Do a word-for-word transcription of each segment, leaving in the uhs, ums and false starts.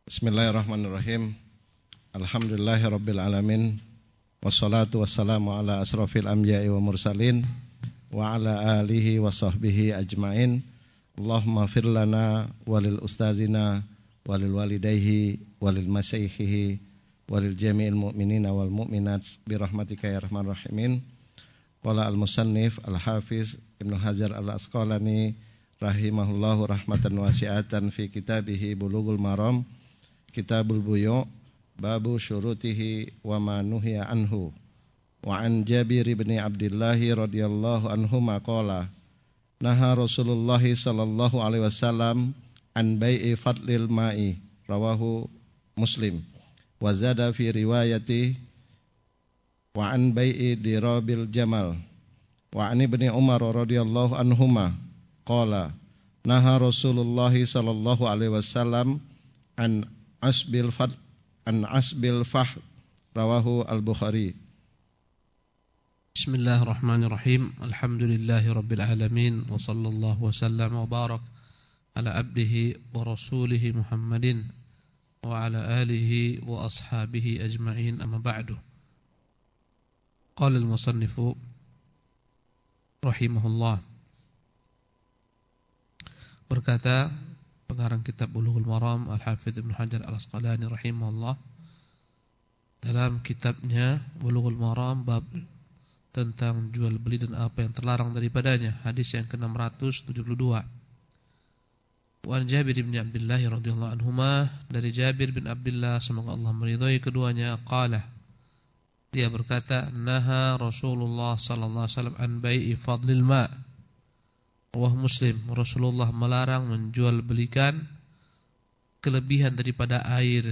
Bismillahirrahmanirrahim. Alhamdulillahirabbil alamin. Wassalatu wassalamu ala asrafil anbiya'i wa mursalin wa ala alihi wa sahbihi ajmain. Allahumma fir lana walil ustazina walil walidayhi walil masyayikhihi walil jami'il mu'minina wal mu'minat birahmatika ya arhamar rahimin. Qala al-musannif al-hafiz Ibnu Hajar al-Asqalani rahimahullahu rahmatan wasi'atan fi kitabihi Bulughul Maram Kitabul Buyu' babu syurutihi wa ma nuhiya anhu. Wa an Jabir bin Abdullah radhiyallahu anhuma qala naha Rasulullah sallallahu alaihi wasallam an bai'i fadlil ma'i rawahu Muslim wa zada fi riwayati wa an bai'i dirabil jamal wa an Ibni Umar radhiyallahu anhuma qala naha Rasulullah sallallahu alaihi wasallam an asbil fad an asbil fah rawahu al-Bukhari. Bismillahirrahmanirrahim. Alhamdulillahi rabbil alamin wa sallallahu wa sallam wa barak ala abdihi wa rasulihi Muhammadin wa ala alihi wa ashabihi ajma'in, amma ba'du. Qala al-musannifu rahimahullah, berkata pengarang kitab Bulughul Maram Al-Hafidz Ibnu Hajar Al-Asqalani rahimahullah dalam kitabnya Bulughul Maram bab tentang jual beli dan apa yang terlarang daripadanya, hadis yang ke enam ratus tujuh puluh dua. Wa Jabir bin Abdullah radhiyallahu anhuma, dari Jabir bin Abdullah semoga Allah meridhai keduanya, qala, dia berkata, naha Rasulullah sallallahu alaihi wasallam an bai'i fadlil ma'. Wah Muslim, Rasulullah melarang menjual belikan kelebihan daripada air.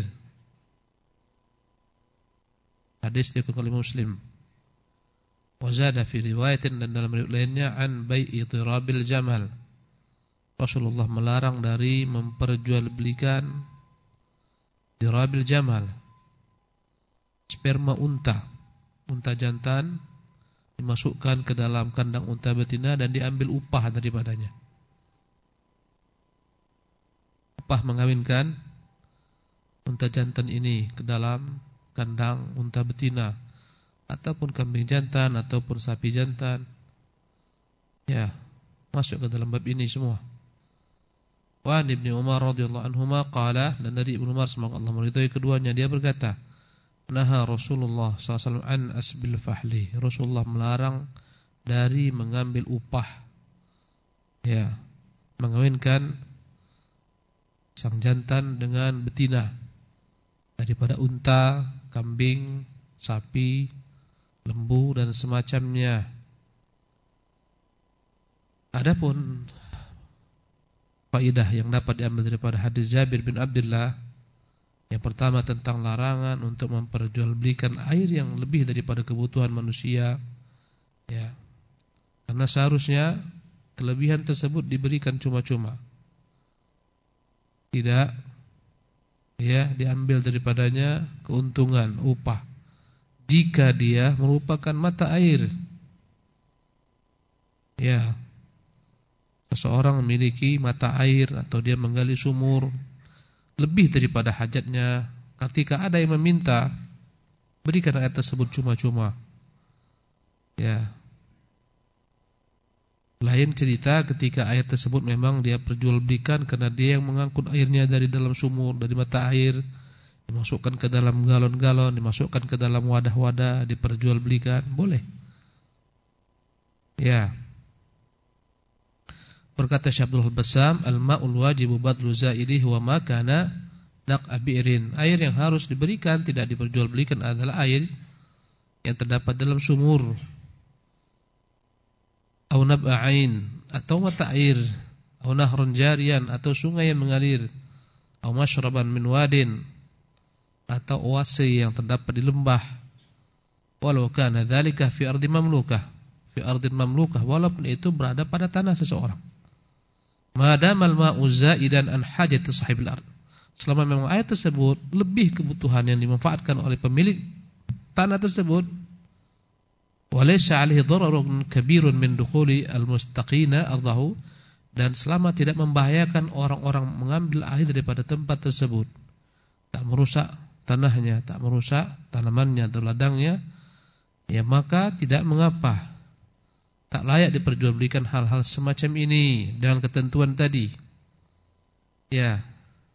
Hadis dikutip oleh Muslim. Wazada fi riwayatin, dan dalam riwayat lainnya, an bai'i tirabil jamal. Rasulullah melarang dari memperjualbelikan tirabil jamal, sperma unta, unta jantan dimasukkan ke dalam kandang unta betina dan diambil upah daripadanya. Upah mengawinkan unta jantan ini ke dalam kandang unta betina, ataupun kambing jantan, ataupun sapi jantan. Ya, masuk ke dalam bab ini semua. Wa Ibni Umar radhiyallahu anhuma qala, dan dari Ibnu Umar semoga Allah meridhai keduanya, dia berkata, naha Rasulullah sallallahu alaihi wasallam an asbil fahli. Rasulullah melarang dari mengambil upah, ya, mengawinkan sang jantan dengan betina daripada unta, kambing, sapi, lembu dan semacamnya. Adapun faidah yang dapat diambil daripada hadis Jabir bin Abdullah, yang pertama tentang larangan untuk memperjualbelikan air yang lebih daripada kebutuhan manusia, ya, karena seharusnya kelebihan tersebut diberikan cuma-cuma, tidak, ya, diambil daripadanya keuntungan, upah, jika dia merupakan mata air. Ya, seseorang memiliki mata air atau dia menggali sumur lebih daripada hajatnya, ketika ada yang meminta, berikan air tersebut cuma-cuma. Ya. Lain cerita ketika air tersebut memang dia perjualbelikan karena dia yang mengangkut airnya dari dalam sumur, dari mata air, dimasukkan ke dalam galon-galon, dimasukkan ke dalam wadah-wadah, diperjualbelikan, boleh. Ya. Berkata Syekh Abdul Bassam, al-ma'ul wajibu badlu za'idih wa ma kana naq'a bi'rin. Air yang harus diberikan, tidak diperjualbelikan, adalah air yang terdapat dalam sumur, au nab'ain, atau mata air, au nahrun jariyan, atau sungai yang mengalir, au mashraban min wadin, atau oase yang terdapat di lembah, walau kana dzalika fi ardi mamlukah, fi ardin mamlukah, walaupun itu berada pada tanah seseorang. Madamal ma'u za'idan an hajati sahibil ard, selama memang air tersebut lebih kebutuhan yang dimanfaatkan oleh pemilik tanah tersebut, walaysa 'alaihi dararun kabirun min dukhuli al-mustaqina ardahu, dan selama tidak membahayakan orang-orang mengambil air daripada tempat tersebut, tak merusak tanahnya, tak merusak tanamannya atau ladangnya, ya maka tidak mengapa. Tak layak diperjualbelikan hal-hal semacam ini dengan ketentuan tadi. Ya.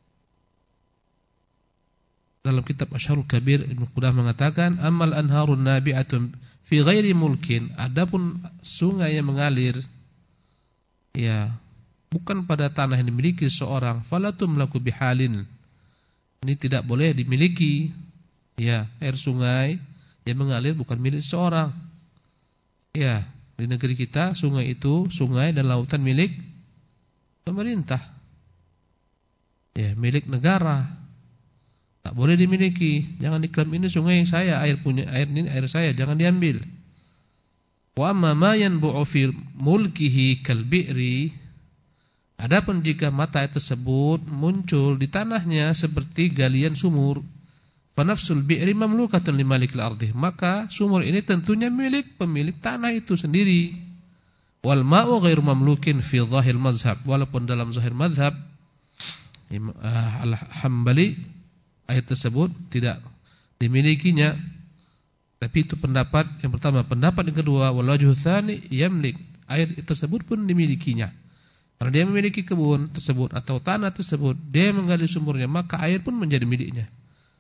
Dalam kitab Asyarul Kabir Ibnu Qudamah mengatakan, "Ammal anharun nabi'atun fi ghairi mulkin." Adapun sungai yang mengalir ya, bukan pada tanah yang dimiliki seorang, falatum laku bihalin. Ini tidak boleh dimiliki. Ya, air sungai yang mengalir bukan milik seorang. Ya, di negeri kita sungai itu, sungai dan lautan milik pemerintah. Ya, milik negara. Tak boleh dimiliki. Jangan diklaim ini sungai yang saya, air punya air ini air saya, jangan diambil. Wa amma ma yanbu'u fi mulkihi kal bi'ri. Adapun jika mata air tersebut muncul di tanahnya seperti galian sumur, fa nafsul bi'ri mamlukatun li malikil ardi, maka sumur ini tentunya milik pemilik tanah itu sendiri. Wal ma'u ghairu mamlukin fi dhahir mazhab, walaupun dalam zahir mazhab Al-Hambali air tersebut tidak dimilikinya, tapi itu pendapat yang pertama. Pendapat yang kedua, wal wajhu tsani yamlik, air tersebut pun dimilikinya. Karena dia memiliki kebun tersebut atau tanah tersebut, dia menggali sumurnya, maka air pun menjadi miliknya.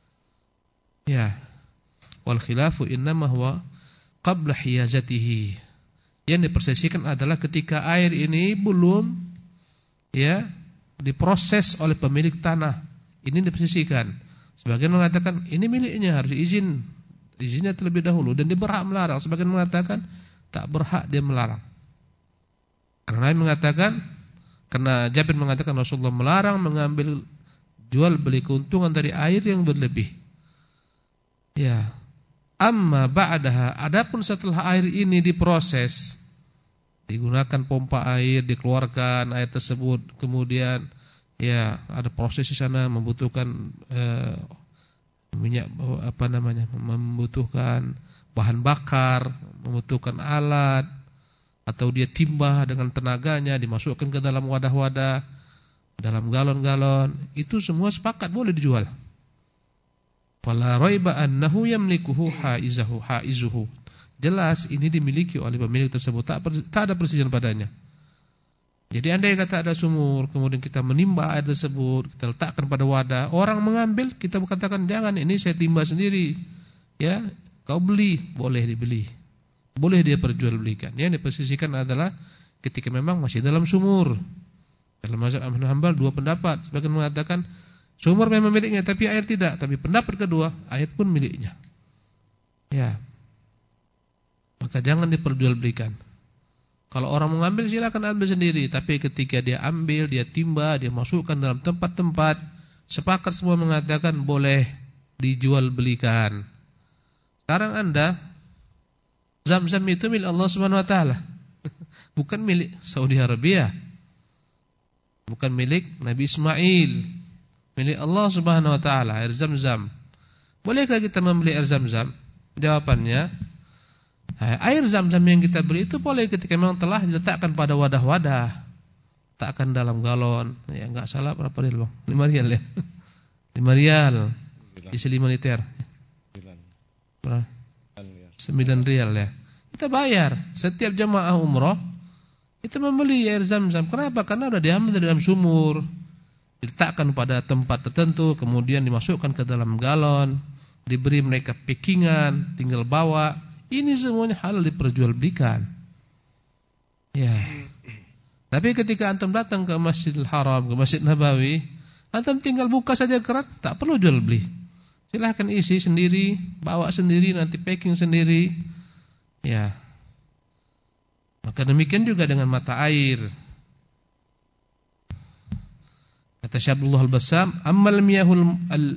Ya. Wal khilafu innama huwa qabla hiyazatihi. Yang dipersesikan adalah ketika air ini belum ya diproses oleh pemilik tanah. Ini dipersesikan. Sebagian mengatakan ini miliknya, harus izin. Izinnya terlebih dahulu dan dia berhak melarang. Sebagian mengatakan tak berhak dia melarang. Karena dia mengatakan, karena Jabir mengatakan Rasulullah melarang mengambil jual beli keuntungan dari air yang berlebih. Ya. Amma ba'daha, adapun setelah air ini diproses, digunakan pompa air, dikeluarkan air tersebut, kemudian ya ada proses di sana membutuhkan eh, minyak apa namanya, membutuhkan bahan bakar, membutuhkan alat, atau dia timbah dengan tenaganya, dimasukkan ke dalam wadah-wadah, dalam galon-galon, itu semua sepakat boleh dijual. Fala raiba annahu yamlikuhu haizahu haizuhu. Jelas ini dimiliki oleh pemilik tersebut, tak, tak ada perselisihan padanya. Jadi andai kata ada sumur, kemudian kita menimba air tersebut, kita letakkan pada wadah, orang mengambil, kita katakan jangan, ini saya timba sendiri. Ya, kau beli, boleh dibeli. Boleh dia perjualbelikan. Yang dipersisikan adalah ketika memang masih dalam sumur. Dalam mazhab Ahmad bin Hanbal dua pendapat. Sebagian mengatakan sumur memang miliknya tapi air tidak. Tapi pendapat kedua, air pun miliknya. Ya. Maka jangan diperjualbelikan. Kalau orang mengambil silakan ambil sendiri, tapi ketika dia ambil, dia timba, dia masukkan dalam tempat-tempat, sepakat semua mengatakan boleh dijual belikan. Sekarang Anda Zam-Zam itu milik Allah Subhanahu wa taala. Bukan milik Saudi Arabia. Bukan milik Nabi Ismail. Milik Allah Subhanahu wa taala, air Zam-Zam. Bolehkah kita membeli air Zam-Zam? Jawabannya, air Zam-Zam yang kita beli itu boleh ketika memang telah diletakkan pada wadah-wadah. Letakkan dalam galon. Ya enggak salah, berapa rial, Bang? lima rial ya. lima rial. Isi lima liter. Berapa? sembilan rial ya. Kita bayar. Setiap jamaah umroh kita membeli air Zam-Zam. Kenapa? Karena sudah diambil dari dalam sumur, diletakkan pada tempat tertentu, kemudian dimasukkan ke dalam galon, diberi mereka packingan, tinggal bawa. Ini semuanya halal diperjualbelikan. Ya. Tapi ketika antum datang ke Masjidil Haram, ke Masjid Nabawi, antum tinggal buka saja keran, tak perlu jual beli. Silahkan isi sendiri, bawa sendiri, nanti packing sendiri. Ya. Maka demikian juga dengan mata air. Kata Syekh Abdullah Al-Bassam, "Ammal miyahul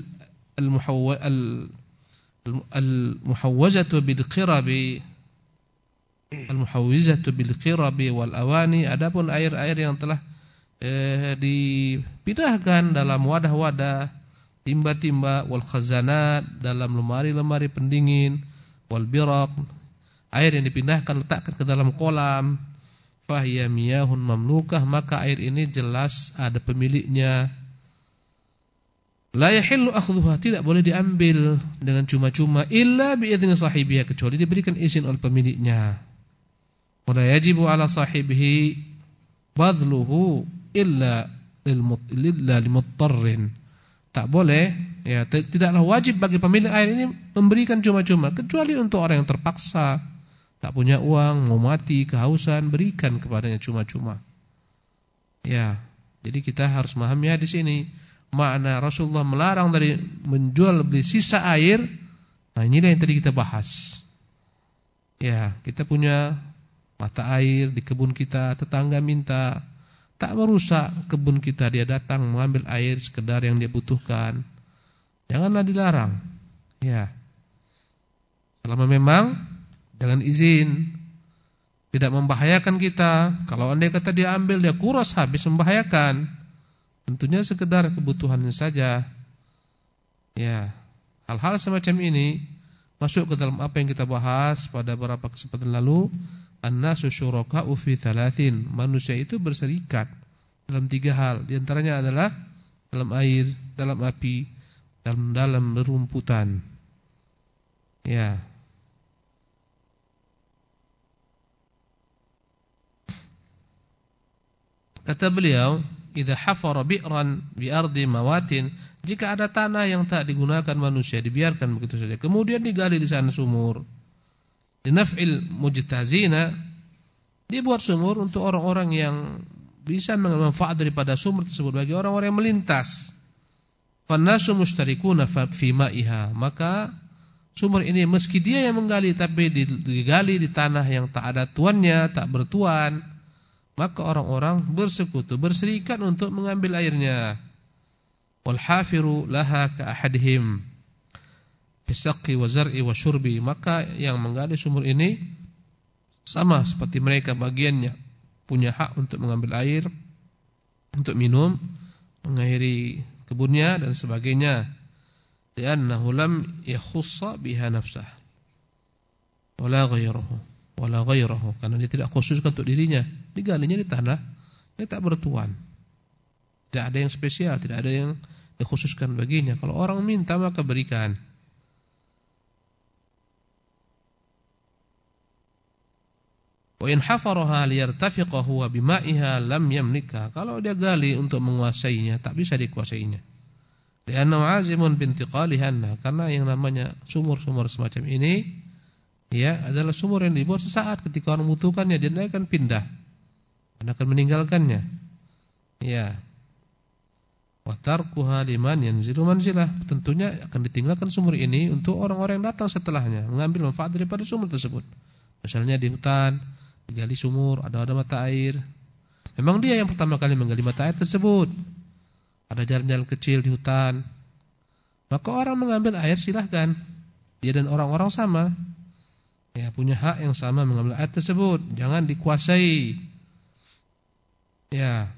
al-muhawwazatu bil-qirabi al-muhawwizatu bil-qirabi wal awani." Adapun air-air yang telah eh, dipindahkan dalam wadah-wadah, timba-timba, wal khazanat, dalam lemari-lemari pendingin, wal biraq, air yang dipindahkan letakkan ke dalam kolam, fahiya miyahun mamlukah, maka air ini jelas ada pemiliknya. La yahillu akhdhuha, tidak boleh diambil dengan cuma-cuma illa bi idzni sahibiha, kecuali diberikan izin oleh pemiliknya. Wa la yajibu ala sahibihi badluhu illa lil limuttarrin. Tak boleh, ya, tidaklah wajib bagi pemilik air ini memberikan cuma-cuma, kecuali untuk orang yang terpaksa, tak punya uang, mau mati, kehausan, berikan kepadanya cuma-cuma. Ya, jadi kita harus memahami hadis ini. Makna Rasulullah melarang dari menjual beli sisa air. Nah, inilah yang tadi kita bahas. Ya, kita punya mata air di kebun kita, tetangga minta, tak merusak kebun kita, dia datang mengambil air sekedar yang dia butuhkan, janganlah dilarang. Ya, selama memang dengan izin, tidak membahayakan kita. Kalau andai kata dia ambil, dia kuras habis, membahayakan. Tentunya sekedar kebutuhannya saja. Ya, hal-hal semacam ini masuk ke dalam apa yang kita bahas pada beberapa kesempatan lalu. An-nasu syuraka'u fi thalathin. Manusia itu berserikat dalam tiga hal. Di antaranya adalah dalam air, dalam api, dalam dalam rerumputan. Ya. Kata beliau, idza hafara bi'ran bi ardi mawatin, jika ada tanah yang tak digunakan manusia, dibiarkan begitu saja, kemudian digali di sana sumur, dinaf'il mujtazina, dibuat sumur untuk orang-orang yang bisa mengambil manfaat daripada sumur tersebut, bagi orang-orang yang melintas. Fannasu mustarikuna fi ma'iha, maka sumur ini meski dia yang menggali, tapi digali di tanah yang tak ada tuannya, tak bertuan, maka orang-orang bersekutu, berserikat untuk mengambil airnya. Wal hafiru laha ka ahadihim fi saqqi wa zar'i wa syurbi, maka yang menggali sumur ini sama seperti mereka, bagiannya punya hak untuk mengambil air, untuk minum, mengairi kebunnya dan sebagainya. Li'annahu lam yakhussa biha nafsah wala ghayruhu wala ghayruhu, karena dia tidak khususkan untuk dirinya, digalinya di tanah yang tak bertuan. Tidak ada yang spesial, tidak ada yang dikhususkan baginya. Kalau orang minta maka berikan. Wa in hafaraha liyartafiqa huwa bima'iha lam yamlikha, kalau dia gali untuk menguasainya, tak bisa dikuasainya. Li'annahu 'azimun bintiqaliha, karena yang namanya sumur-sumur semacam ini, ya, adalah sumur yang dibuat sesaat, ketika orang membutuhkannya dia akan pindah, dan akan meninggalkannya. Ya. Wa tarkuha liman yanzilu manzilah, tentunya akan ditinggalkan sumur ini untuk orang-orang yang datang setelahnya, mengambil manfaat daripada sumur tersebut. Misalnya di hutan, digali sumur, ada ada mata air. Memang dia yang pertama kali menggali mata air tersebut. Ada jalan-jalan kecil di hutan. Maka orang mengambil air silahkan. Dia dan orang-orang sama. Ya, punya hak yang sama mengambil air tersebut, jangan dikuasai. Ya.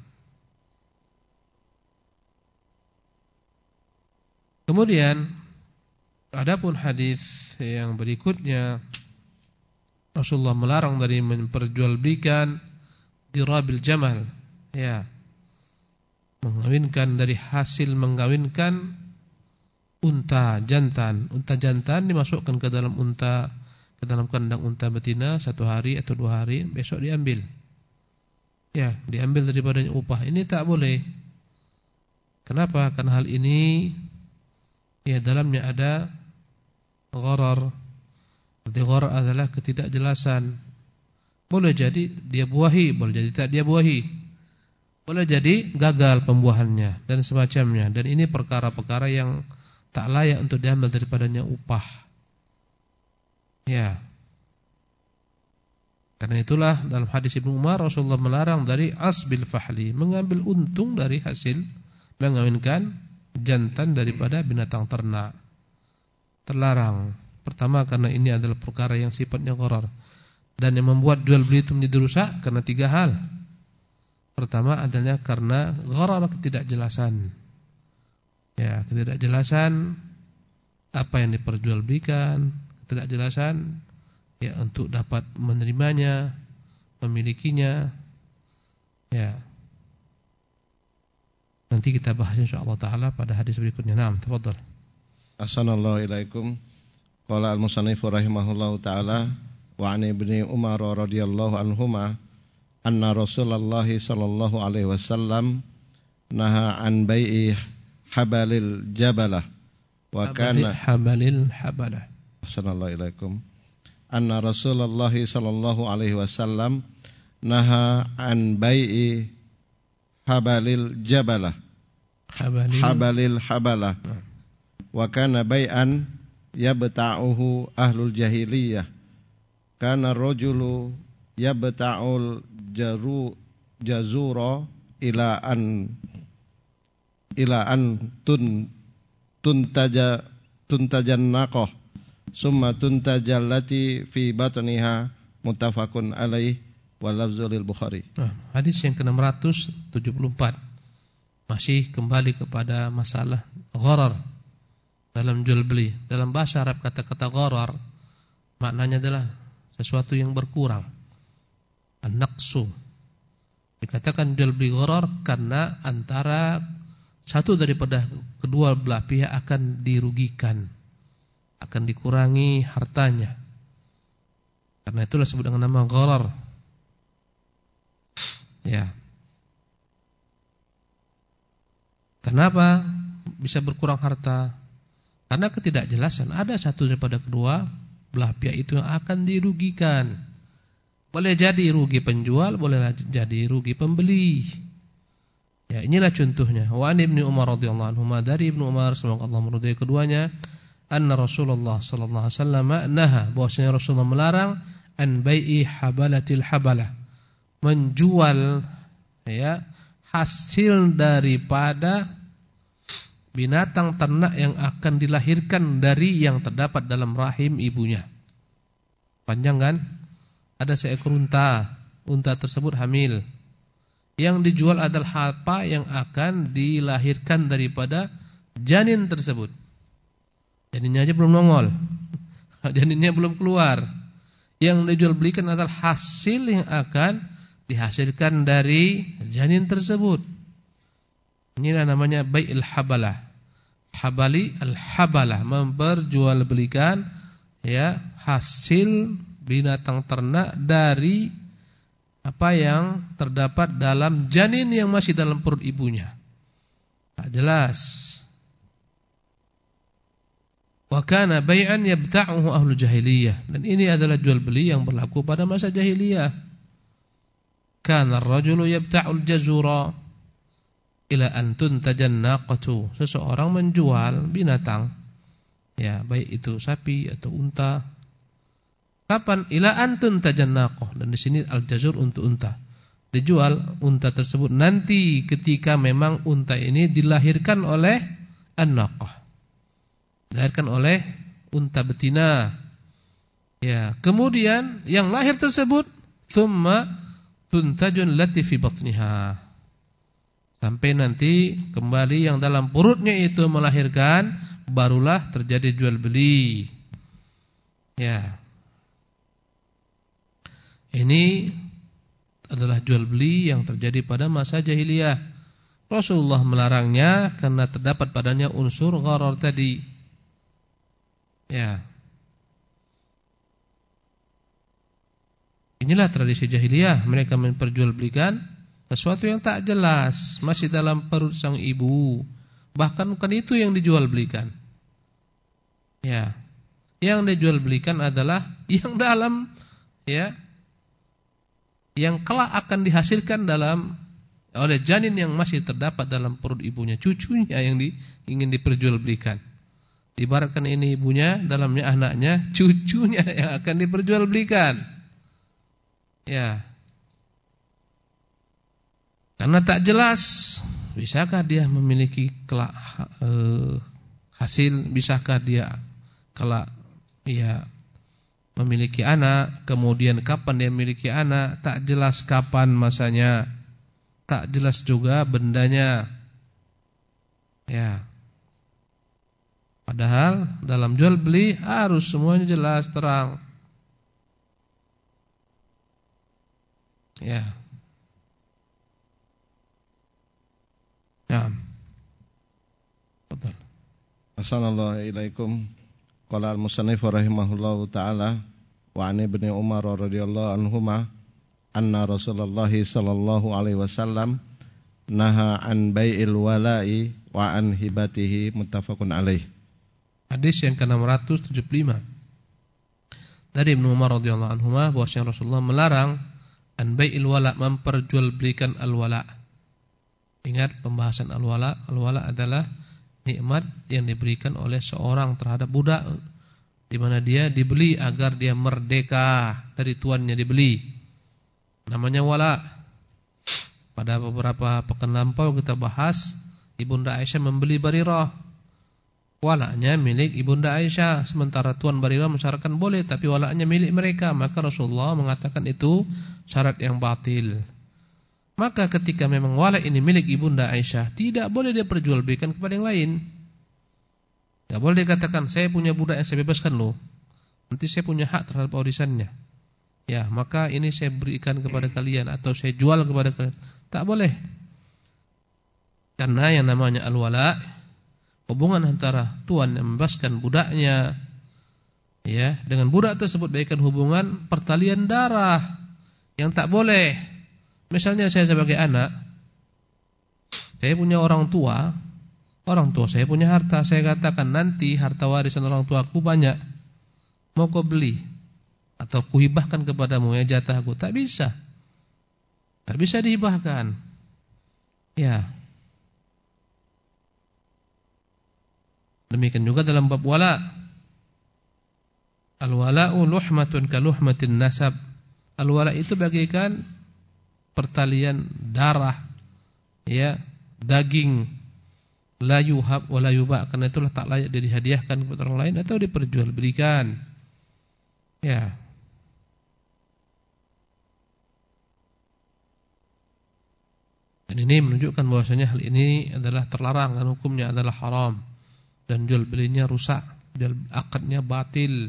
Kemudian adapun hadis yang berikutnya, Rasulullah melarang dari memperjualbelikan dirabil jamal, ya, mengawinkan dari hasil mengawinkan unta jantan. Unta jantan dimasukkan ke dalam unta, ke dalam kandang unta betina satu hari atau dua hari, besok diambil. Ya, diambil daripadanya upah. Ini tak boleh. Kenapa? Karena hal ini, ya, dalamnya ada gharar. Arti gharar adalah ketidakjelasan. Boleh jadi dia buahi, boleh jadi tak dia buahi. Boleh jadi gagal pembuahannya dan semacamnya. Dan ini perkara-perkara yang tak layak untuk diambil daripadanya upah. Ya. Karena itulah dalam hadis Ibnu Umar, Rasulullah melarang dari asbil fahli, mengambil untung dari hasil mengawinkan jantan daripada binatang ternak. Terlarang. Pertama, karena ini adalah perkara yang sifatnya gharar. Dan yang membuat jual beli itu menjadi rusak karena tiga hal. Pertama adalah karena gharar, ketidakjelasan. Ya, ketidakjelasan apa yang diperjualbelikan, ketidakjelasan ya untuk dapat menerimanya, memilikinya. Ya. Nanti kita bahas insyaallah taala pada hadis berikutnya. Naam, tafadhal. Assalamualaikum ilaikum. Qala al-musannif rahimahullahu taala wa an ibni Umar radhiyallahu anhuma anna Rasulullah sallallahu alaihi wasallam naha an bai'i habalil jabalah wa kana habalil habalah. Assalamualaikum. Anna Rasulullah sallallahu alaihi wasallam naha an bai'i habalil jabalah habalil, habalil habalah wa kana bai'an yabta'uhu ahlul jahiliyah kana rajulu yabta'ul jaru jazura ila an ila an tun tuntaja tuntajan naqah summa tuntajallati fi batniha muttafaqun alaih wa lafzul Bukhari. Nah, hadis yang ke enam ratus tujuh puluh empat masih kembali kepada masalah gharar dalam jual beli. Dalam bahasa Arab kata-kata gharar maknanya adalah sesuatu yang berkurang, an-naqsu. Dikatakan jual beli gharar karena antara satu daripada kedua belah pihak akan dirugikan, akan dikurangi hartanya. Karena itulah disebut dengan nama gharar. Ya. Kenapa bisa berkurang harta? Karena ketidakjelasan. Ada satu daripada kedua belah pihak itu yang akan dirugikan. Boleh jadi rugi penjual, boleh jadi rugi pembeli. Ya, inilah contohnya. Wa an Ibnu Umar radhiyallahu anhu, dari Ibnu Umar semoga Allah meridai keduanya, anna Rasulullah sallallahu alaihi wasallam naha, bahwasanya Rasulullah melarang an bai'i habalatil habalah, menjual ya hasil daripada binatang ternak yang akan dilahirkan dari yang terdapat dalam rahim ibunya. Panjang kan? Ada seekor unta, unta tersebut hamil. Yang dijual adalah apa yang akan dilahirkan daripada janin tersebut. Janinnya aja belum nongol, janinnya belum keluar. Yang dijual belikan adalah hasil yang akan dihasilkan dari janin tersebut. Inilah namanya bai'il habalah. Habali al-habalah, memperjualbelikan ya hasil binatang ternak dari apa yang terdapat dalam janin yang masih dalam perut ibunya. Tak jelas. Wa kana bai'an yabta'uhu ahlul jahiliyah, dan ini adalah jual beli yang berlaku pada masa jahiliyah. Kana ar-rajulu yabta'ul jazura ila an tuntajan naqatu, seseorang menjual binatang ya, baik itu sapi atau unta. Kapan? Ila an tuntajan naqah, dan di sini al-jazur untuk unta. Dijual unta tersebut nanti ketika memang unta ini dilahirkan oleh an-naqah, dilahirkan oleh unta betina. Ya, kemudian yang lahir tersebut thumma tuntajun lati fi batniha, sampai nanti kembali yang dalam perutnya itu melahirkan, barulah terjadi jual beli. Ya. Ini adalah jual beli yang terjadi pada masa jahiliyah. Rasulullah melarangnya karena terdapat padanya unsur gharar tadi. Ya. Inilah tradisi jahiliyah, mereka memperjualbelikan sesuatu yang tak jelas, masih dalam perut sang ibu. Bahkan bukan itu yang dijual belikan. Ya. Yang dijual belikan adalah yang dalam ya, yang kelak akan dihasilkan dalam oleh janin yang masih terdapat dalam perut ibunya, cucunya yang di, ingin diperjualbelikan. Ibaratkan ini ibunya, dalamnya anaknya, cucunya yang akan diperjualbelikan. Ya. Karena tak jelas, bisakah dia memiliki kelak eh, hasil, bisakah dia kelak ya memiliki anak, kemudian kapan dia memiliki anak, tak jelas kapan masanya, tak jelas juga bendanya. Ya. Padahal dalam jual beli harus semuanya jelas, terang. Ya. Nah. Assalamualaikum. Qala al-musannif rahimahullahu taala wa an ibni Umar radhiyallahu anhuma anna Rasulullah sallallahu alaihi wasallam naha an bai'il wala'i wa an hibatihi, muttafaqun alaih. Hadis yang ke enam ratus tujuh puluh lima dari Ibnu Umar radhiyallahu anhuma bahwasanya Rasulullah melarang an bai'il wala, memperjualbelikan al-wala. Ingat pembahasan al-wala. Al-wala adalah nikmat yang diberikan oleh seorang terhadap budak, di mana dia dibeli agar dia merdeka dari tuannya, dibeli. Namanya wala. Pada beberapa pekan lampau kita bahas Ibunda Aisyah membeli Barirah. Walaknya milik Ibunda Aisyah, sementara tuan Barirah mensyaratkan boleh, tapi walaknya milik mereka. Maka Rasulullah mengatakan itu syarat yang batil. Maka ketika memang walak ini milik Ibunda Aisyah, tidak boleh dia perjualbelikan kepada yang lain. Tidak boleh dikatakan saya punya budak yang saya bebaskan loh, nanti saya punya hak terhadap warisannya. Ya, maka ini saya berikan kepada kalian atau saya jual kepada kalian. Tak boleh. Karena yang namanya al-wala, hubungan antara tuan yang membebaskan budaknya, ya, dengan budak tersebut baikkan hubungan pertalian darah yang tak boleh. Misalnya saya sebagai anak, saya punya orang tua, orang tua saya punya harta, saya katakan nanti harta warisan orang tuaku banyak, mau kau beli atau kuhibahkan kepadamu ya jatahku. Tak bisa. Tak bisa dihibahkan. Ya. Demikian juga dalam bab wala. Al-wala'u luhmatun ka luhmatin nasab. Al-wala' itu bagaikan pertalian darah, ya, daging. La yuhab wa la yuba', karena itulah tak layak dihadiahkan kepada orang lain atau diperjualbelikan. Ya. Dan ini menunjukkan bahwasanya hal ini adalah terlarang dan hukumnya adalah haram. Dan jual belinya rusak, jual akadnya batil.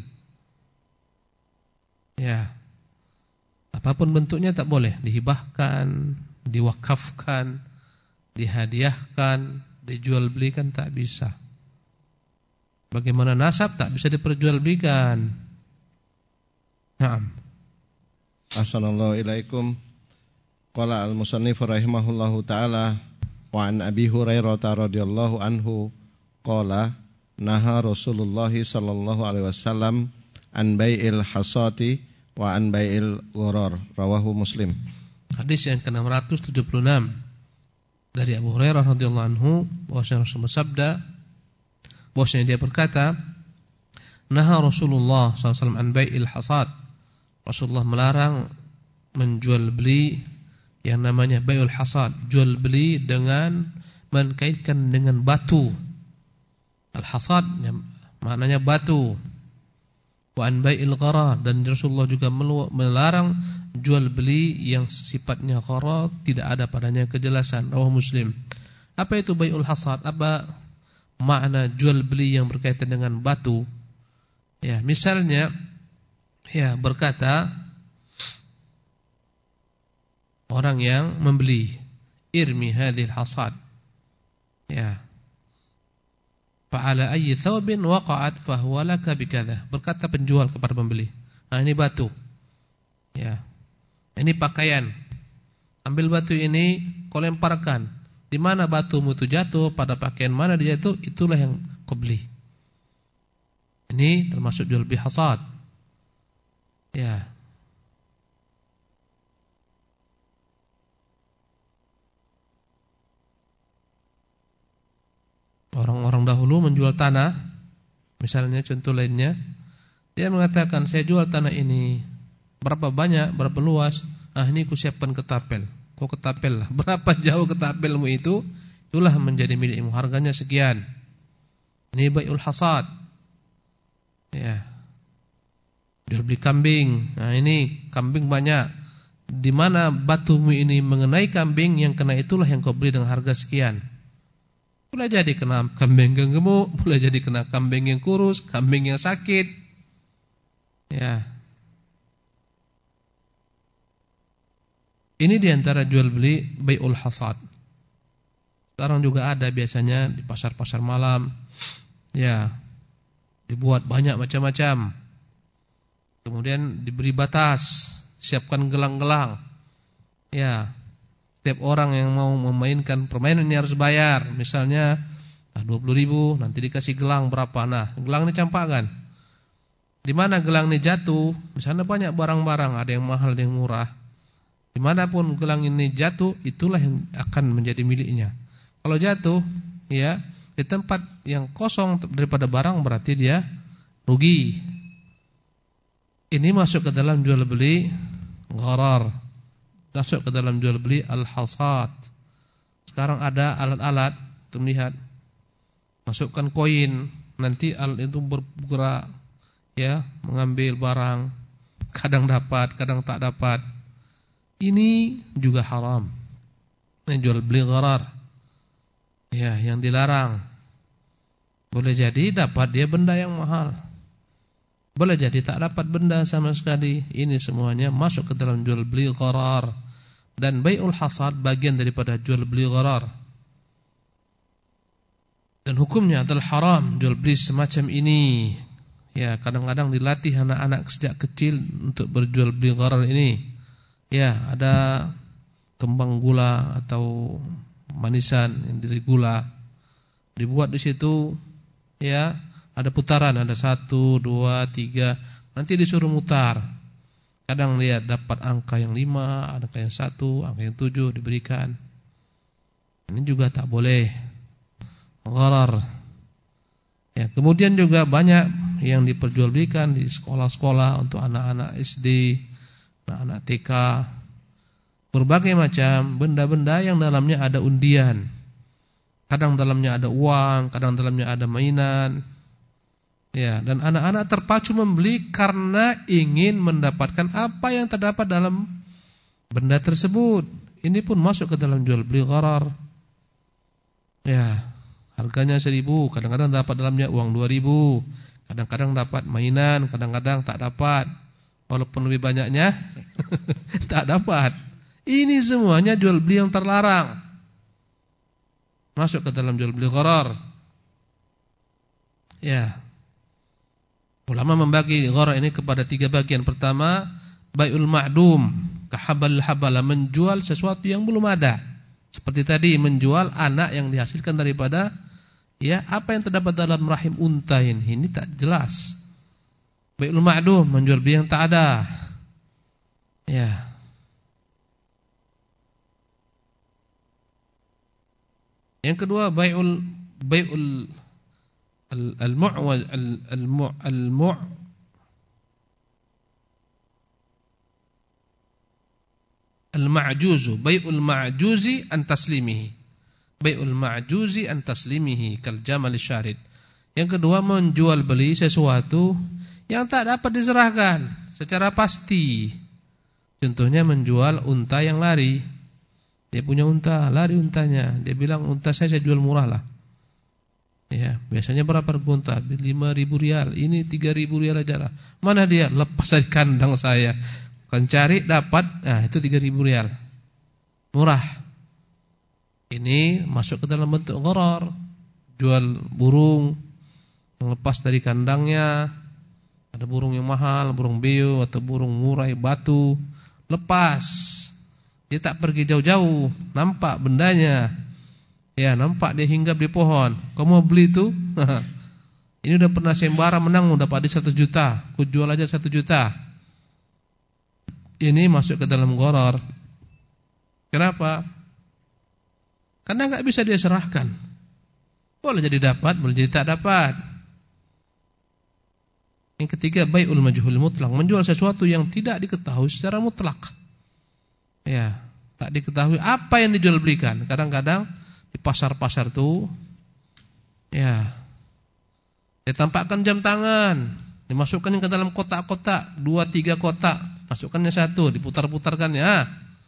Ya. Apapun bentuknya tak boleh dihibahkan, diwakafkan, dihadiahkan, dijual belikan, tak bisa. Bagaimana nasab tak bisa diperjualbelikan. Naam. Assalamualaikum. Qala al-musannif rahimahullahu taala wa an Abi Hurairah radhiyallahu anhu qala naha Rasulullah sallallahu alaihi wasallam an bai'il hasati wa an bai'il gharar, rawahu Muslim. Hadis yang ke enam ratus tujuh puluh enam dari Abu Hurairah radhiyallahu anhu bahwasanya Rasul bersabda, bahwasanya dia berkata, naha Rasulullah sallallahu alaihi wasallam an bai'il hasad. Rasulullah melarang menjual beli yang namanya bai'ul hasad, jual beli dengan mengkaitkan dengan batu. Al-hasad maknanya batu. Wa an bai'il gharar, dan Rasulullah juga melarang jual beli yang sifatnya gharar, tidak ada padanya kejelasan. Rawahu Muslim. Apa itu bai'ul hasad? Apa makna jual beli yang berkaitan dengan batu? Ya, misalnya ya berkata orang yang membeli, irmi hadhil hasad. Ya. Fa'ala ayyi thawbin waqa'at fahuwa laka bikadha. Berkata penjual kepada pembeli, "Nah, ini batu. Ya. Ini pakaian. Ambil batu ini kau lemparkan. Di mana batumu itu jatuh, pada pakaian mana dia jatuh, itulah yang kau beli." Ini termasuk jual beli hasad. Ya. Orang-orang dahulu menjual tanah, misalnya contoh lainnya, dia mengatakan saya jual tanah ini, berapa banyak, berapa luas, ah ini ku siapkan ketapel, kau ketapel lah, berapa jauh ketapelmu itu, itulah menjadi milikmu, harganya sekian. Ini bai'ul hasad. Ya. Jual beli kambing, nah ini kambing banyak, di mana batumu ini mengenai kambing, yang kena itulah yang kau beli dengan harga sekian. Boleh jadi kena kambing yang gemuk, boleh jadi kena kambing yang kurus, kambing yang sakit. Ya. Ini diantara jual beli bai'ul hasad. Sekarang juga ada biasanya di pasar-pasar malam. Ya, dibuat banyak macam-macam. Kemudian diberi batas, siapkan gelang-gelang. Ya, setiap orang yang mau memainkan permainan ini harus bayar. Misalnya dua puluh ribu, nanti dikasih gelang berapa. Nah, gelang ini campakkan. Di mana gelang ini jatuh, misalnya banyak barang-barang, ada yang mahal, ada yang murah. Dimanapun gelang ini jatuh, itulah yang akan menjadi miliknya. Kalau jatuh, ya, di tempat yang kosong daripada barang, berarti dia rugi. Ini masuk ke dalam jual beli gharar, masuk ke dalam jual beli al-hasad. Sekarang ada alat-alat untuk melihat, masukkan koin, nanti alat itu bergerak, ya, mengambil barang, kadang dapat, kadang tak dapat. Ini juga haram. Ini jual beli gharar, ya, yang dilarang. Boleh jadi dapat dia benda yang mahal, boleh jadi tak dapat benda sama sekali. Ini semuanya masuk ke dalam jual beli gharar. Dan bai'ul hasad bagian daripada jual beli gharar. Dan hukumnya adalah haram jual beli semacam ini. Ya, kadang-kadang dilatih anak-anak sejak kecil untuk berjual beli gharar ini. Ya, ada kembang gula atau manisan yang dari gula, dibuat di situ, ya. Ada putaran, ada satu, dua, tiga. Nanti disuruh mutar. Kadang lihat dapat angka yang lima, angka yang satu, angka yang tujuh diberikan. Ini juga tak boleh. Gharar. Ya, kemudian juga banyak yang diperjualbelikan di sekolah-sekolah untuk anak-anak S D, anak-anak T K. Berbagai macam benda-benda yang dalamnya ada undian. Kadang dalamnya ada uang, kadang dalamnya ada mainan. Ya, dan anak-anak terpacu membeli karena ingin mendapatkan apa yang terdapat dalam benda tersebut. Ini pun masuk ke dalam jual beli gharar. Ya, harganya seribu, kadang-kadang dapat dalamnya uang dua ribu. Kadang-kadang dapat mainan, kadang-kadang tak dapat. Walaupun lebih banyaknya tak dapat. Ini semuanya jual beli yang terlarang. Masuk ke dalam jual beli gharar. Ya. Ulama membagi gharar ini kepada tiga bagian. Pertama, bai'ul ma'dum, kahabal habala, menjual sesuatu yang belum ada. Seperti tadi menjual anak yang dihasilkan daripada, ya, apa yang terdapat dalam rahim unta ini. Ini tak jelas. Bai'ul ma'dum, menjual beli yang tak ada. Ya. Yang kedua, bai'ul bai'ul al-mu'waz al-mu' al-mu' al-ma'juzu, bai'ul ma'juzi an taslimihi. Bai'ul ma'juzi an taslimihi kal jamal syarid. Yang kedua, menjual beli sesuatu yang tak dapat diserahkan secara pasti. Contohnya menjual unta yang lari. Dia punya unta, lari untanya. Dia bilang, unta saya saya jual murah lah. Ya, biasanya berapa unta? lima ribu rial. Ini tiga ribu rial aja lah. Mana dia? Lepas dari kandang saya. Kan cari dapat, nah itu tiga ribu rial. Murah. Ini masuk ke dalam bentuk gharar. Jual burung lepas dari kandangnya. Ada burung yang mahal, burung beo atau burung murai batu. Lepas. Dia tak pergi jauh-jauh, nampak bendanya. Ya, nampak dia hinggap di pohon. Kau mau beli itu? Ini udah pernah sembara menang, udah dapat satu juta. Ku jual aja satu juta. Ini masuk ke dalam gharar. Kenapa? Karena enggak bisa dia serahkan. Boleh jadi dapat, boleh jadi tak dapat. Yang ketiga, bai'ul majhul mutlaq, menjual sesuatu yang tidak diketahui secara mutlak. Ya, tak diketahui apa yang dijual belikan. Kadang-kadang di pasar-pasar tuh, ya, ditampakkan jam tangan, dimasukkan ke dalam kotak-kotak, dua tiga kotak, masukkannya satu, diputar-putarkan ya,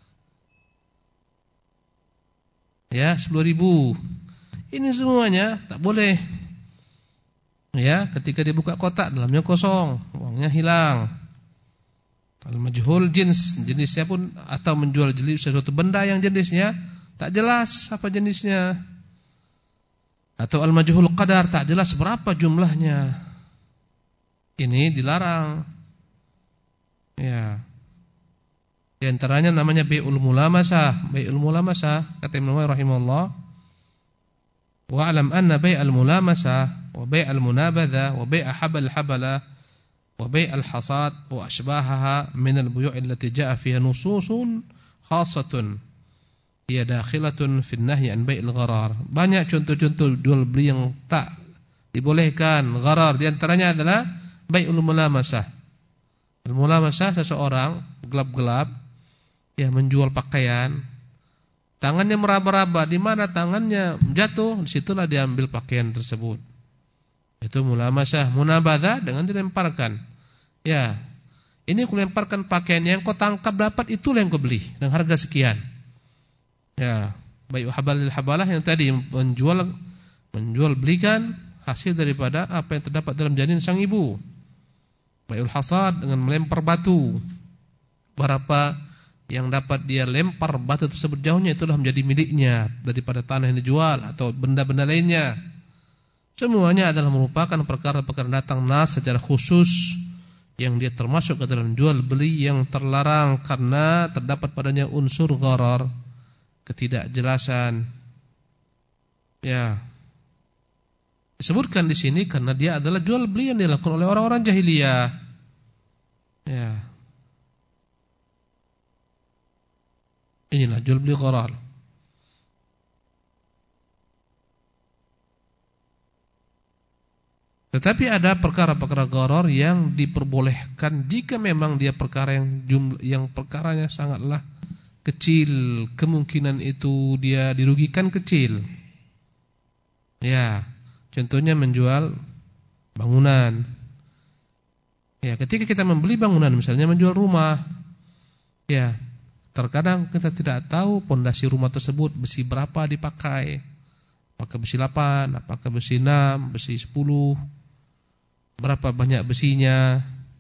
ya sepuluh ribu. Ini semuanya tak boleh. Ya, ketika dibuka kotak, dalamnya kosong, uangnya hilang. Al-majhul jins, jenisnya pun, atau menjual sesuatu benda yang jenisnya tak jelas apa jenisnya. Atau al-majhul qadar, tak jelas berapa jumlahnya. Ini dilarang. Ya. Di antaranya namanya bai'ul mulamasah. Bai'ul mulamasah, kata Imam Nawawi rahimahullah, wa'lam anna bai'al mulamasah wa bai'al munabadha wa bai'a habal habala wa bai'al hasad wa ashbahaha min al-buyu' allati ja'a fiha nususun khassatun hiya dakhilatun fi an-nahyi an bai'il gharar. Banyak contoh-contoh jual beli yang tak dibolehkan, gharar. Di antaranya adalah bai'ul mulamasah. Al-mulamasah, seseorang gelap-gelap ya menjual pakaian, tangannya meraba-raba, di mana tangannya jatuh, disitulah diambil pakaian tersebut. Itu mulamasah. Munabadha dengan dilemparkan. Ya, ini kulemparkan pakaian yang kau tangkap dapat, itulah yang kau beli dengan harga sekian. Ya, bai'u habalil habalah yang tadi menjual menjual belikan hasil daripada apa yang terdapat dalam janin sang ibu. Bai'ul hasad dengan melempar batu. Berapa yang dapat dia lempar batu tersebut jauhnya, itulah menjadi miliknya daripada tanah yang dijual atau benda-benda lainnya. Semuanya adalah merupakan perkara-perkara datang nas secara khusus yang dia termasuk ke dalam jual beli yang terlarang karena terdapat padanya unsur gharar, ketidakjelasan. Ya. Disebutkan di sini karena dia adalah jual beli yang dilakukan oleh orang-orang jahiliyah. Ya. Inilah jual beli gharar. Tetapi ada perkara-perkara gharar yang diperbolehkan jika memang dia perkara yang jumlah yang perkaranya sangatlah kecil, kemungkinan itu dia dirugikan kecil. Ya, contohnya menjual bangunan. Ya, ketika kita membeli bangunan, misalnya menjual rumah, ya, terkadang kita tidak tahu pondasi rumah tersebut besi berapa dipakai. Apakah besi delapan, apakah besi enam, besi sepuluh, berapa banyak besinya.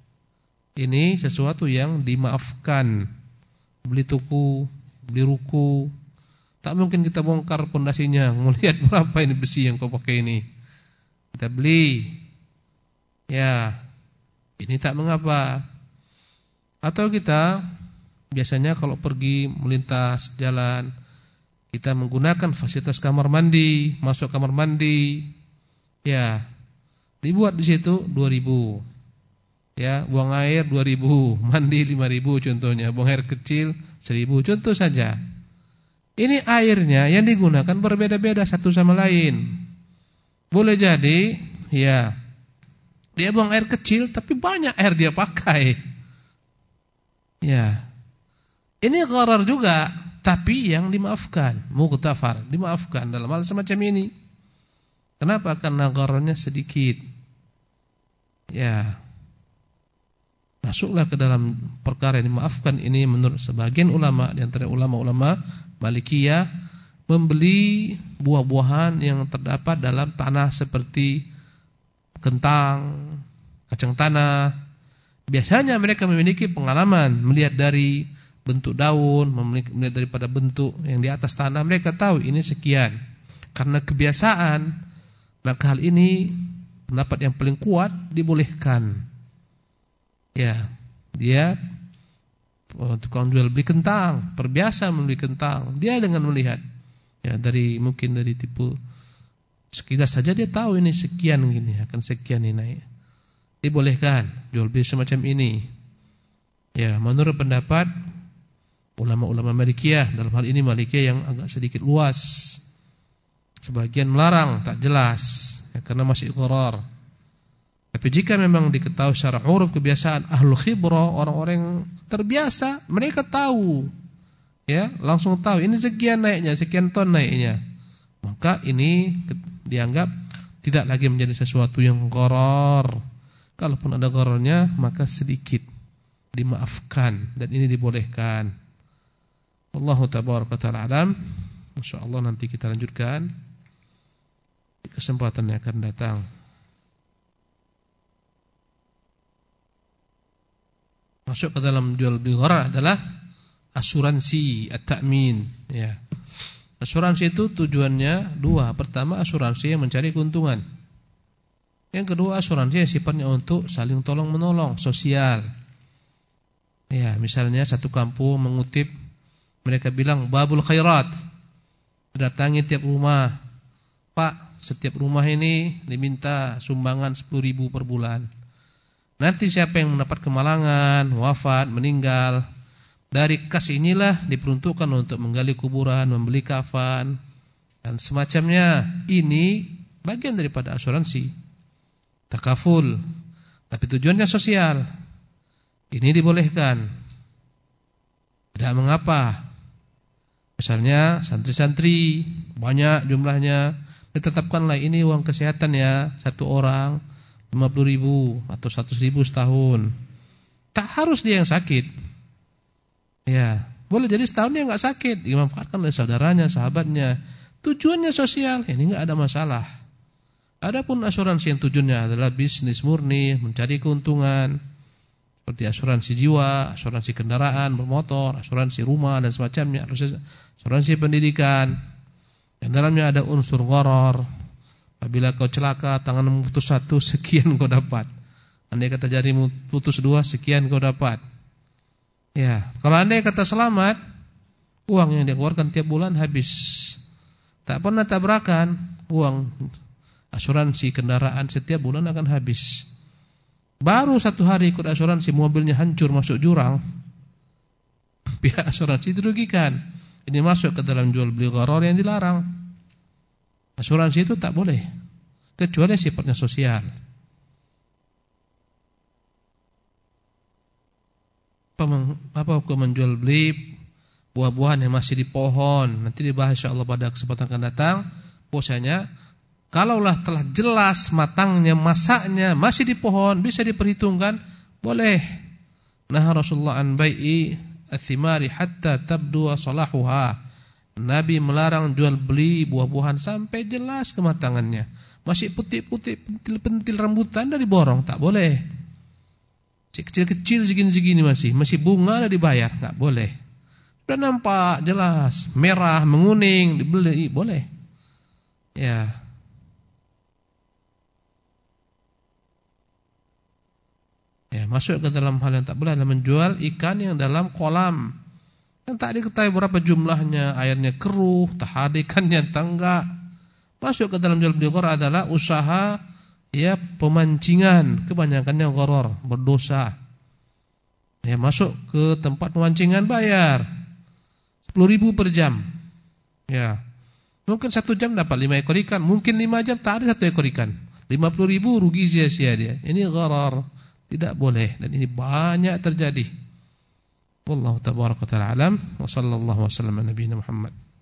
Ini sesuatu yang dimaafkan. Beli tuku, beli ruku, tak mungkin kita bongkar pondasinya, melihat berapa ini besi yang kau pakai ini. Kita beli. Ya, ini tak mengapa. Atau kita biasanya kalau pergi melintas jalan, kita menggunakan fasilitas kamar mandi, masuk kamar mandi, ya, dibuat di situ dua ribu. Ya, buang air dua ribu, mandi lima ribu contohnya, buang air kecil seribu, contoh saja. Ini airnya yang digunakan berbeda-beda satu sama lain. Boleh jadi, ya, dia buang air kecil tapi banyak air dia pakai. Ya. Ini gharar juga, tapi yang dimaafkan, mughtafar, dimaafkan dalam hal semacam ini. Kenapa? Karena ghararnya sedikit. Ya. Masuklah ke dalam perkara yang dimaafkan ini menurut sebagian ulama, di antara ulama-ulama Malikiyah, membeli buah-buahan yang terdapat dalam tanah seperti kentang, kacang tanah. Biasanya mereka memiliki pengalaman melihat dari bentuk daun, melihat daripada bentuk yang di atas tanah, mereka tahu ini sekian. Karena kebiasaan, maka hal ini pendapat yang paling kuat dibolehkan. Ya, dia oh, tukang jual beli kentang, terbiasa membeli kentang. Dia dengan melihat, ya, dari mungkin dari tipe sekitar saja dia tahu ini sekian gini, akan sekian ini naik. Dibolehkan jual beli semacam ini. Ya, menurut pendapat ulama-ulama Malikiyah, dalam hal ini Malikiyah yang agak sedikit luas. Sebagian melarang, tak jelas, ya, karena masih gharar. Tapi jika memang diketahui secara uruf kebiasaan ahlul khibrah, orang-orang yang terbiasa, mereka tahu, ya, langsung tahu ini sekian naiknya, sekian ton naiknya, maka ini dianggap tidak lagi menjadi sesuatu yang gharar. Kalaupun ada ghararnya, maka sedikit dimaafkan dan ini dibolehkan. Wallahu tabaraka ta'ala alam. Insyaallah nanti kita lanjutkan di kesempatan yang akan datang. Masuk ke dalam jual beli gharar adalah asuransi, at-ta'min, ya. Asuransi itu tujuannya dua. Pertama, asuransi yang mencari keuntungan. Yang kedua, asuransi yang sifatnya untuk saling tolong menolong, sosial. Ya, misalnya satu kampung mengutip, mereka bilang babul khairat. Datangi tiap rumah, Pak, setiap rumah ini diminta sumbangan sepuluh ribu per bulan. Nanti siapa yang mendapat kemalangan, wafat, meninggal, dari kas inilah diperuntukkan untuk menggali kuburan, membeli kafan, dan semacamnya. Ini bagian daripada asuransi, takaful, tapi tujuannya sosial. Ini dibolehkan, tidak mengapa. Misalnya santri-santri banyak jumlahnya, ditetapkanlah ini uang kesehatan ya, satu orang lima puluh ribu atau seratus ribu setahun. Tak harus dia yang sakit. Ya, boleh jadi setahun dia enggak sakit, dimanfaatkan oleh saudaranya, sahabatnya. Tujuannya sosial, ini enggak ada masalah. Adapun asuransi yang tujuannya adalah bisnis murni, mencari keuntungan, seperti asuransi jiwa, asuransi kendaraan bermotor, asuransi rumah dan semacamnya, asuransi pendidikan, yang dalamnya ada unsur gharar. Apabila kau celaka, tanganmu putus satu, sekian kau dapat. Andai kata jarimu putus dua, sekian kau dapat. Ya, kalau andai kata selamat, uang yang dia keluarkan tiap bulan habis. Tak pernah tabrakan, uang asuransi kendaraan setiap bulan akan habis. Baru satu hari ikut asuransi, mobilnya hancur masuk jurang, pihak asuransi dirugikan. Ini masuk ke dalam jual beli gharar yang dilarang. Asuransi itu tak boleh, kecuali sifatnya sosial. Apa hukum menjual beli buah-buahan yang masih di pohon? Nanti dibahas insyaallah pada kesempatan akan datang. Bahwasanya kalaulah telah jelas matangnya, masaknya masih di pohon, bisa diperhitungkan, boleh. Nah, Rasulullah an bai'i athimari hatta tabdu salahuha. Nabi melarang jual beli buah-buahan sampai jelas kematangannya. Masih putih-putih, pentil-pentil rambutan dari borong, tak boleh. Kecil-kecil segini-segini masih, masih bunga ada dibayar, tak boleh. Sudah nampak jelas, merah, menguning, dibeli, boleh. Ya. Ya, masuk ke dalam hal yang tak boleh adalah menjual ikan yang dalam kolam, yang tak diketahui berapa jumlahnya, airnya keruh, tak ada ikannya atau enggak. Masuk ke dalam jual beli gharar adalah usaha ya pemancingan, kebanyakannya gharar, berdosa. Ya, masuk ke tempat pemancingan bayar sepuluh ribu per jam. Ya. Mungkin satu jam dapat lima ekor ikan, mungkin lima jam tak ada satu ekor ikan. lima puluh ribu rugi sia-sia dia. Ini gharar, tidak boleh, dan ini banyak terjadi. Wallahu tabaraka ta'ala alam wa sallallahu wa sallam ala nabiyina Muhammad.